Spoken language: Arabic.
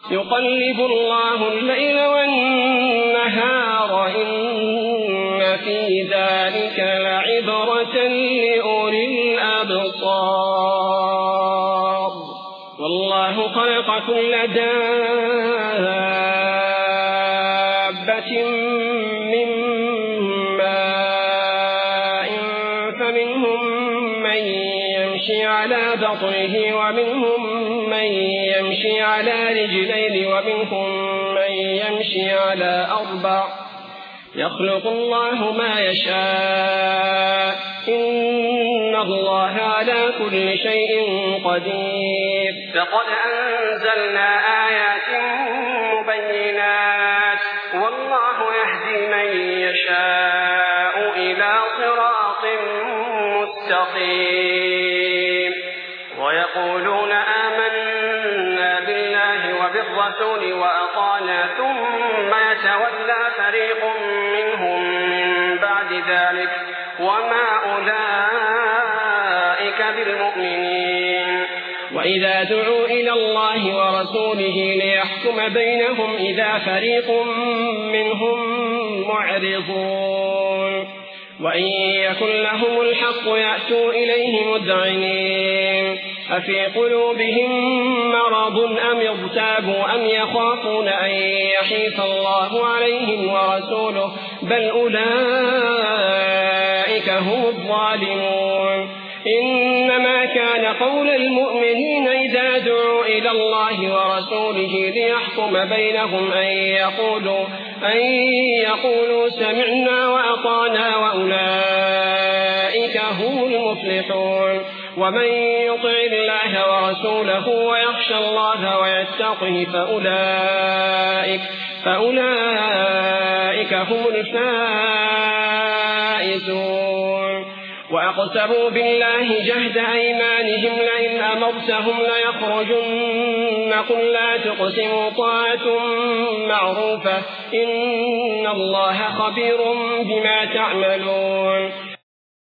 يقلب الله الليل والنهار إن في ذلك لعبرة لأولي الأبصار والله خلق كل دابة من ماء فمنهم من يمشي على بطنه ومنهم من يمشي على رجلين ومنهم من يمشي على أربع يخلق الله ما يشاء إن الله على كل شيء قدير لقد أنزلنا آيات مبينات والله يهدي من يشاء إلى صراط مستقيم ويقولون آمنا بالله وبالرسول وأطعنا ثم يتولى فريق منهم من بعد ذلك وما أولئك بالمؤمنين وإذا دعوا إلى الله ورسوله ليحكم بينهم إذا فريق منهم معرضون وإن يكن لهم الحق يأتوا إليه مذعنين أفي قلوبهم مرض أم ارتابوا أم يخافون أن يحيف الله عليهم ورسوله بل أولئك هم الظالمون إنما كان قول المؤمنين إذا دعوا إلى الله ورسوله ليحكم بينهم أن يقولوا سمعنا وأطعنا وأولئك هم المفلحون ومن يطع الله ورسوله ويخشى الله ويتقه فأولئك هم الفائزون وأقسموا بالله جهد أيمانهم لئن أمرتهم ليخرجن قل لا تقسموا طاعة معروفة إن الله خبير بما تعملون